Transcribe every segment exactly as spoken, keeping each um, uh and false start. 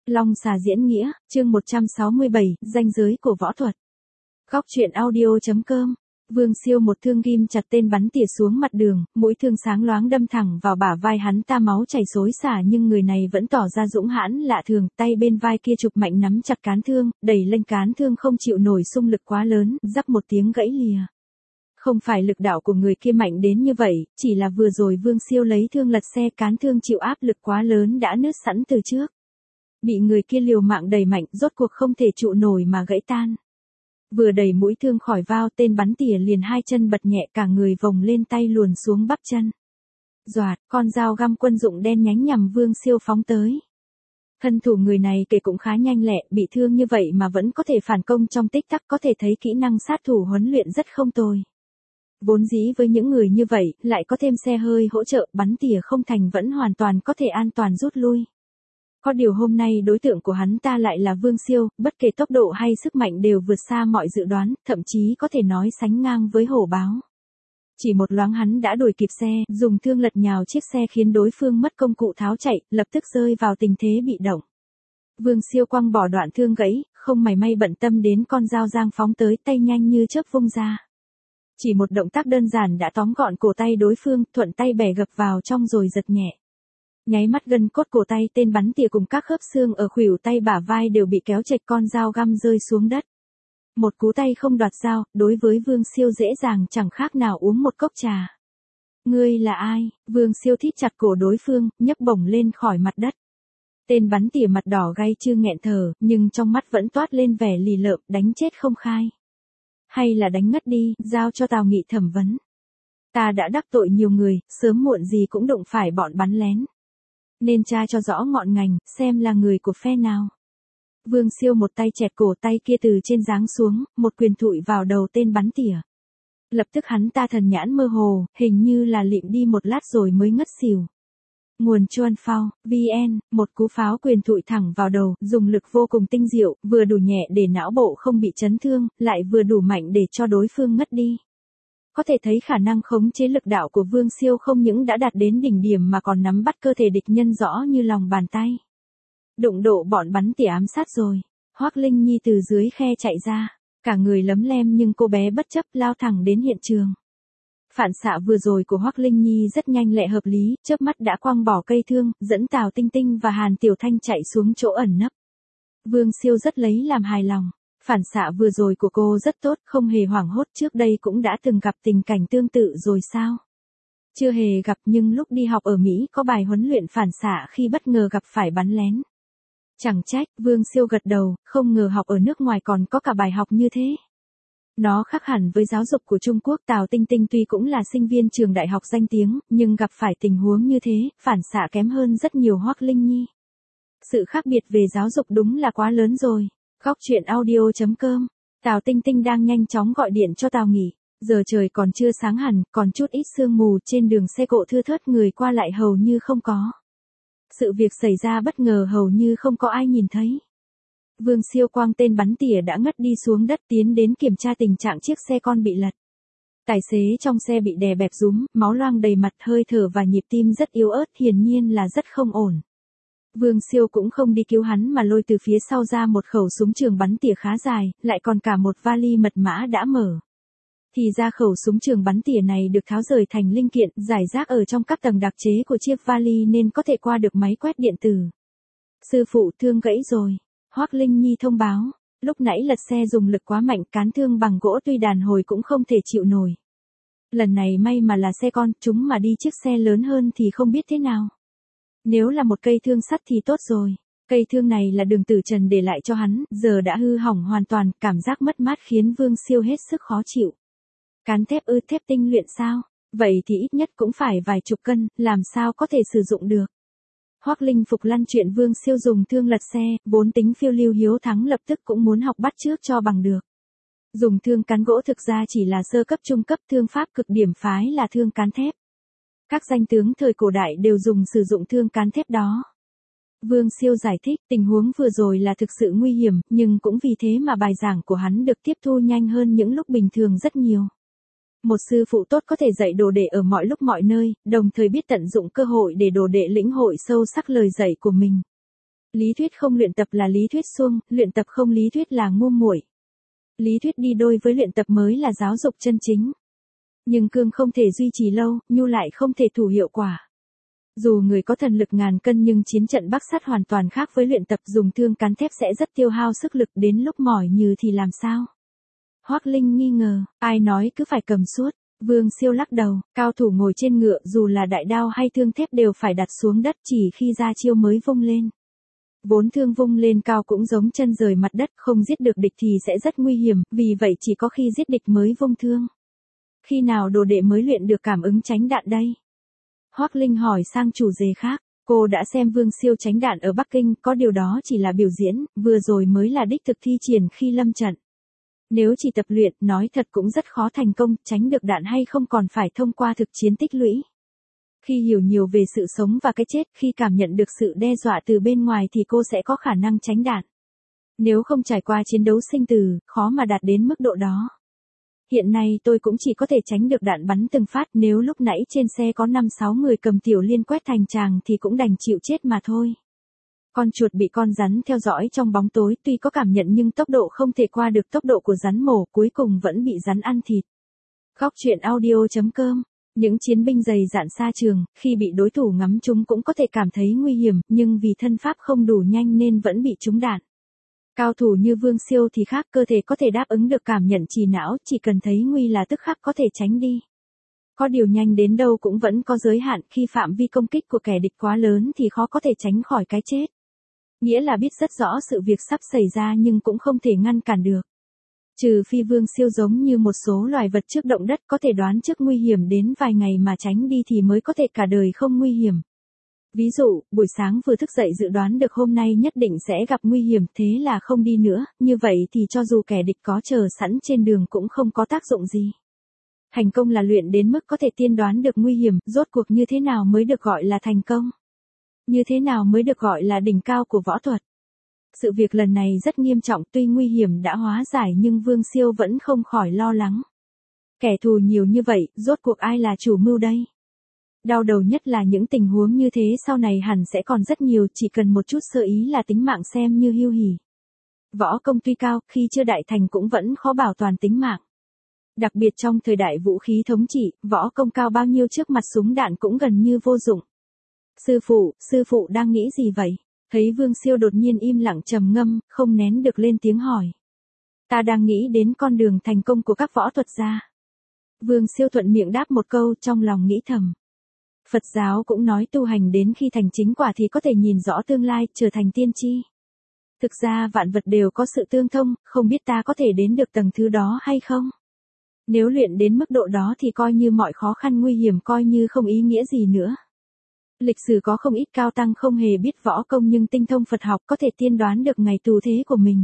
Long xà diễn nghĩa, chương một trăm sáu mươi bảy, ranh giới của võ thuật. Góc truyện audio.com. Vương Siêu một thương ghim chặt tên bắn tỉa xuống mặt đường, mũi thương sáng loáng đâm thẳng vào bả vai hắn ta, máu chảy xối xả, nhưng người này vẫn tỏ ra dũng hãn lạ thường, tay bên vai kia chụp mạnh nắm chặt cán thương, đẩy lên cán thương không chịu nổi xung lực quá lớn, rắc một tiếng gãy lìa. Không phải lực đạo của người kia mạnh đến như vậy, chỉ là vừa rồi Vương Siêu lấy thương lật xe, cán thương chịu áp lực quá lớn đã nứt sẵn từ trước. Bị người kia liều mạng đẩy mạnh, rốt cuộc không thể trụ nổi mà gãy tan. Vừa đẩy mũi thương khỏi vao, tên bắn tỉa liền hai chân bật nhẹ, cả người vòng lên, tay luồn xuống bắp chân. Doạt, con dao găm quân dụng đen nhánh nhằm Vương Siêu phóng tới. Thân thủ người này kể cũng khá nhanh lẹ, bị thương như vậy mà vẫn có thể phản công trong tích tắc, có thể thấy kỹ năng sát thủ huấn luyện rất không tồi. Vốn dĩ với những người như vậy, lại có thêm xe hơi hỗ trợ, bắn tỉa không thành vẫn hoàn toàn có thể an toàn rút lui. Có điều hôm nay đối tượng của hắn ta lại là Vương Siêu, bất kể tốc độ hay sức mạnh đều vượt xa mọi dự đoán, thậm chí có thể nói sánh ngang với hổ báo. Chỉ một loáng hắn đã đuổi kịp xe, dùng thương lật nhào chiếc xe khiến đối phương mất công cụ tháo chạy, lập tức rơi vào tình thế bị động. Vương Siêu quăng bỏ đoạn thương gãy, không mảy may bận tâm đến con dao giang phóng tới, tay nhanh như chớp vung ra. Chỉ một động tác đơn giản đã tóm gọn cổ tay đối phương, thuận tay bẻ gập vào trong rồi giật nhẹ. Nháy mắt gân cốt cổ tay tên bắn tỉa cùng các khớp xương ở khuỷu tay bả vai đều bị kéo chệch, con dao găm rơi xuống đất. Một cú tay không đoạt dao, đối với Vương Siêu dễ dàng chẳng khác nào uống một cốc trà. Ngươi là ai? Vương Siêu thít chặt cổ đối phương, nhấc bổng lên khỏi mặt đất. Tên bắn tỉa mặt đỏ gay chưa nghẹn thở, nhưng trong mắt vẫn toát lên vẻ lì lợm, đánh chết không khai. Hay là đánh ngất đi, giao cho Tào Nghị thẩm vấn. Ta đã đắc tội nhiều người, sớm muộn gì cũng đụng phải bọn bắn lén. Nên tra cho rõ ngọn ngành, xem là người của phe nào. Vương Siêu một tay chẹt cổ, tay kia từ trên giáng xuống, một quyền thụi vào đầu tên bắn tỉa. Lập tức hắn ta thần nhãn mơ hồ, hình như là lịm đi một lát rồi mới ngất xỉu. Nguồn Chuan Phao, vê en, một cú pháo quyền thụi thẳng vào đầu, dùng lực vô cùng tinh diệu, vừa đủ nhẹ để não bộ không bị chấn thương, lại vừa đủ mạnh để cho đối phương ngất đi. Có thể thấy khả năng khống chế lực đạo của Vương Siêu không những đã đạt đến đỉnh điểm mà còn nắm bắt cơ thể địch nhân rõ như lòng bàn tay. Đụng độ bọn bắn tỉa ám sát rồi. Hoắc Linh Nhi từ dưới khe chạy ra, cả người lấm lem nhưng cô bé bất chấp lao thẳng đến hiện trường. Phản xạ vừa rồi của Hoắc Linh Nhi rất nhanh lẹ hợp lý, chớp mắt đã quăng bỏ cây thương, dẫn Tào Tinh Tinh và Hàn Tiểu Thanh chạy xuống chỗ ẩn nấp. Vương Siêu rất lấy làm hài lòng. Phản xạ vừa rồi của cô rất tốt, không hề hoảng hốt, trước đây cũng đã từng gặp tình cảnh tương tự rồi sao? Chưa hề gặp, nhưng lúc đi học ở Mỹ có bài huấn luyện phản xạ khi bất ngờ gặp phải bắn lén. Chẳng trách, Vương Siêu gật đầu, không ngờ học ở nước ngoài còn có cả bài học như thế. Nó khác hẳn với giáo dục của Trung Quốc. Tào Tinh Tinh tuy cũng là sinh viên trường đại học danh tiếng, nhưng gặp phải tình huống như thế, phản xạ kém hơn rất nhiều Hoắc Linh Nhi. Sự khác biệt về giáo dục đúng là quá lớn rồi. Góc truyện audio.com. Tào Tinh Tinh đang nhanh chóng gọi điện cho Tào Nghị. Giờ trời còn chưa sáng hẳn, còn chút ít sương mù, trên đường xe cộ thưa thớt, người qua lại hầu như không có. Sự việc xảy ra bất ngờ hầu như không có ai nhìn thấy. Vương Siêu quang tên bắn tỉa đã ngất đi xuống đất, tiến đến kiểm tra tình trạng chiếc xe con bị lật. Tài xế trong xe bị đè bẹp rúm, máu loang đầy mặt, hơi thở và nhịp tim rất yếu ớt, hiển nhiên là rất không ổn. Vương Siêu cũng không đi cứu hắn mà lôi từ phía sau ra một khẩu súng trường bắn tỉa khá dài, lại còn cả một vali mật mã đã mở. Thì ra khẩu súng trường bắn tỉa này được tháo rời thành linh kiện, giải rác ở trong các tầng đặc chế của chiếc vali nên có thể qua được máy quét điện tử. Sư phụ, thương gãy rồi. Hoắc Linh Nhi thông báo, lúc nãy lật xe dùng lực quá mạnh, cán thương bằng gỗ tuy đàn hồi cũng không thể chịu nổi. Lần này may mà là xe con, chúng mà đi chiếc xe lớn hơn thì không biết thế nào. Nếu là một cây thương sắt thì tốt rồi. Cây thương này là Đường Tử Trần để lại cho hắn, giờ đã hư hỏng hoàn toàn, cảm giác mất mát khiến Vương Siêu hết sức khó chịu. Cán thép ư? Thép tinh luyện sao? Vậy thì ít nhất cũng phải vài chục cân, làm sao có thể sử dụng được. Hoắc Linh Phục lăn chuyện Vương Siêu dùng thương lật xe, vốn tính phiêu lưu hiếu thắng lập tức cũng muốn học bắt chước cho bằng được. Dùng thương cán gỗ thực ra chỉ là sơ cấp trung cấp, thương pháp cực điểm phái là thương cán thép. Các danh tướng thời cổ đại đều dùng sử dụng thương cán thép đó. Vương Siêu giải thích, tình huống vừa rồi là thực sự nguy hiểm, nhưng cũng vì thế mà bài giảng của hắn được tiếp thu nhanh hơn những lúc bình thường rất nhiều. Một sư phụ tốt có thể dạy đồ đệ ở mọi lúc mọi nơi, đồng thời biết tận dụng cơ hội để đồ đệ lĩnh hội sâu sắc lời dạy của mình. Lý thuyết không luyện tập là lý thuyết suông, luyện tập không lý thuyết là ngu muội. Lý thuyết đi đôi với luyện tập mới là giáo dục chân chính. Nhưng cương không thể duy trì lâu, nhu lại không thể thủ hiệu quả. Dù người có thần lực ngàn cân nhưng chiến trận bắc sắt hoàn toàn khác với luyện tập dùng thương cán thép sẽ rất tiêu hao sức lực, đến lúc mỏi nhừ thì làm sao? Hoắc Linh nghi ngờ, ai nói cứ phải cầm suốt? Vương Siêu lắc đầu, cao thủ ngồi trên ngựa dù là đại đao hay thương thép đều phải đặt xuống đất chỉ khi ra chiêu mới vung lên. Vốn thương vung lên cao cũng giống chân rời mặt đất, không giết được địch thì sẽ rất nguy hiểm, vì vậy chỉ có khi giết địch mới vung thương. Khi nào đồ đệ mới luyện được cảm ứng tránh đạn đây? Hoắc Linh hỏi sang chủ đề khác, cô đã xem Vương Siêu tránh đạn ở Bắc Kinh, có điều đó chỉ là biểu diễn, vừa rồi mới là đích thực thi triển khi lâm trận. Nếu chỉ tập luyện, nói thật cũng rất khó thành công, tránh được đạn hay không còn phải thông qua thực chiến tích lũy. Khi hiểu nhiều về sự sống và cái chết, khi cảm nhận được sự đe dọa từ bên ngoài thì cô sẽ có khả năng tránh đạn. Nếu không trải qua chiến đấu sinh tử, khó mà đạt đến mức độ đó. Hiện nay tôi cũng chỉ có thể tránh được đạn bắn từng phát, nếu lúc nãy trên xe có năm sáu người cầm tiểu liên quét thành tràng thì cũng đành chịu chết mà thôi. Con chuột bị con rắn theo dõi trong bóng tối, tuy có cảm nhận nhưng tốc độ không thể qua được tốc độ của rắn mổ, cuối cùng vẫn bị rắn ăn thịt. Góc truyện audio chấm com. Những chiến binh dày dạn xa trường, khi bị đối thủ ngắm chúng cũng có thể cảm thấy nguy hiểm, nhưng vì thân pháp không đủ nhanh nên vẫn bị trúng đạn. Cao thủ như Vương Siêu thì khác, cơ thể có thể đáp ứng được cảm nhận trì não, chỉ cần thấy nguy là tức khắc có thể tránh đi. Có điều nhanh đến đâu cũng vẫn có giới hạn, khi phạm vi công kích của kẻ địch quá lớn thì khó có thể tránh khỏi cái chết. Nghĩa là biết rất rõ sự việc sắp xảy ra nhưng cũng không thể ngăn cản được. Trừ phi Vương Siêu giống như một số loài vật trước động đất có thể đoán trước nguy hiểm đến vài ngày mà tránh đi thì mới có thể cả đời không nguy hiểm. Ví dụ, buổi sáng vừa thức dậy dự đoán được hôm nay nhất định sẽ gặp nguy hiểm, thế là không đi nữa, như vậy thì cho dù kẻ địch có chờ sẵn trên đường cũng không có tác dụng gì. Thành công là luyện đến mức có thể tiên đoán được nguy hiểm, rốt cuộc như thế nào mới được gọi là thành công? Như thế nào mới được gọi là đỉnh cao của võ thuật? Sự việc lần này rất nghiêm trọng, tuy nguy hiểm đã hóa giải nhưng Vương Siêu vẫn không khỏi lo lắng. Kẻ thù nhiều như vậy, rốt cuộc ai là chủ mưu đây? Đau đầu nhất là những tình huống như thế sau này hẳn sẽ còn rất nhiều, chỉ cần một chút sơ ý là tính mạng xem như hưu hỉ. Võ công tuy cao, khi chưa đại thành cũng vẫn khó bảo toàn tính mạng. Đặc biệt trong thời đại vũ khí thống trị, võ công cao bao nhiêu trước mặt súng đạn cũng gần như vô dụng. Sư phụ, sư phụ đang nghĩ gì vậy? Thấy Vương Siêu đột nhiên im lặng trầm ngâm, không nén được lên tiếng hỏi. Ta đang nghĩ đến con đường thành công của các võ thuật gia. Vương Siêu thuận miệng đáp một câu, trong lòng nghĩ thầm. Phật giáo cũng nói tu hành đến khi thành chính quả thì có thể nhìn rõ tương lai, trở thành tiên tri. Thực ra vạn vật đều có sự tương thông, không biết ta có thể đến được tầng thứ đó hay không? Nếu luyện đến mức độ đó thì coi như mọi khó khăn nguy hiểm coi như không ý nghĩa gì nữa. Lịch sử có không ít cao tăng không hề biết võ công nhưng tinh thông Phật học có thể tiên đoán được ngày tù thế của mình.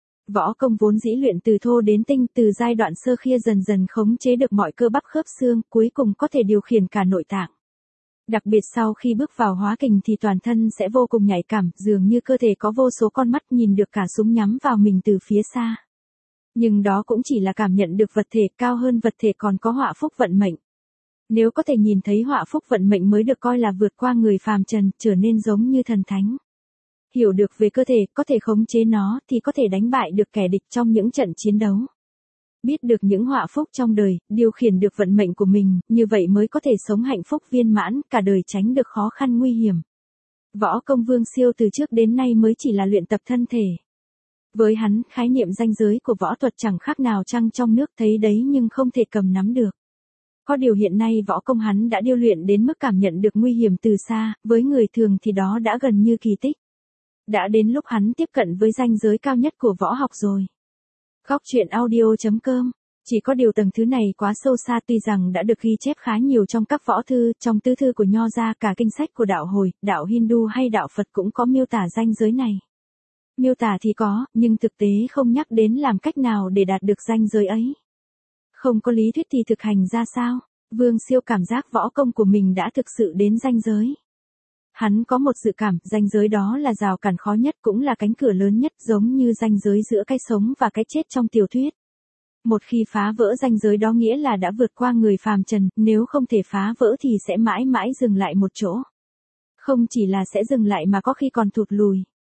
Võ công vốn dĩ luyện từ thô đến tinh, từ giai đoạn sơ khia dần dần khống chế được mọi cơ bắp khớp xương, cuối cùng có thể điều khiển cả nội tạng. Đặc biệt sau khi bước vào hóa kình thì toàn thân sẽ vô cùng nhạy cảm, dường như cơ thể có vô số con mắt nhìn được cả súng nhắm vào mình từ phía xa. Nhưng đó cũng chỉ là cảm nhận được vật thể, cao hơn vật thể còn có họa phúc vận mệnh. Nếu có thể nhìn thấy họa phúc vận mệnh mới được coi là vượt qua người phàm trần, trở nên giống như thần thánh. Hiểu được về cơ thể, có thể khống chế nó thì có thể đánh bại được kẻ địch trong những trận chiến đấu. Biết được những họa phúc trong đời, điều khiển được vận mệnh của mình, như vậy mới có thể sống hạnh phúc viên mãn, cả đời tránh được khó khăn nguy hiểm. Võ công Vương Siêu từ trước đến nay mới chỉ là luyện tập thân thể. Với hắn, khái niệm ranh giới của võ thuật chẳng khác nào trăng trong nước, thấy đấy nhưng không thể cầm nắm được. Có điều hiện nay võ công hắn đã điêu luyện đến mức cảm nhận được nguy hiểm từ xa, với người thường thì đó đã gần như kỳ tích. Đã đến lúc hắn tiếp cận với ranh giới cao nhất của võ học rồi. Góc truyện audio chấm com. Chỉ có điều tầng thứ này quá sâu xa, tuy rằng đã được ghi chép khá nhiều trong các võ thư, trong tứ thư của Nho gia, cả kinh sách của đạo Hồi, đạo Hindu hay đạo Phật cũng có miêu tả ranh giới này. Miêu tả thì có, nhưng thực tế không nhắc đến làm cách nào để đạt được ranh giới ấy. Không có lý thuyết thì thực hành ra sao? Vương Siêu cảm giác võ công của mình đã thực sự đến ranh giới. Hắn có một dự cảm, ranh giới đó là rào cản khó nhất cũng là cánh cửa lớn nhất, giống như ranh giới giữa cái sống và cái chết trong tiểu thuyết. Một khi phá vỡ ranh giới đó nghĩa là đã vượt qua người phàm trần, nếu không thể phá vỡ thì sẽ mãi mãi dừng lại một chỗ. Không chỉ là sẽ dừng lại mà có khi còn thụt lùi.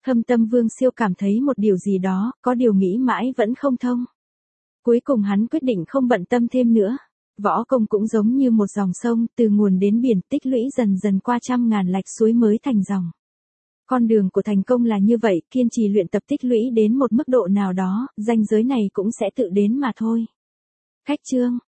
Thâm tâm Vương Siêu cảm thấy một điều gì đó, có điều nghĩ mãi vẫn không thông. Cuối cùng hắn quyết định không bận tâm thêm nữa. Võ công cũng giống như một dòng sông, từ nguồn đến biển, tích lũy dần dần qua trăm ngàn lạch suối mới thành dòng. Con đường của thành công là như vậy, kiên trì luyện tập tích lũy đến một mức độ nào đó, ranh giới này cũng sẽ tự đến mà thôi. Khách chương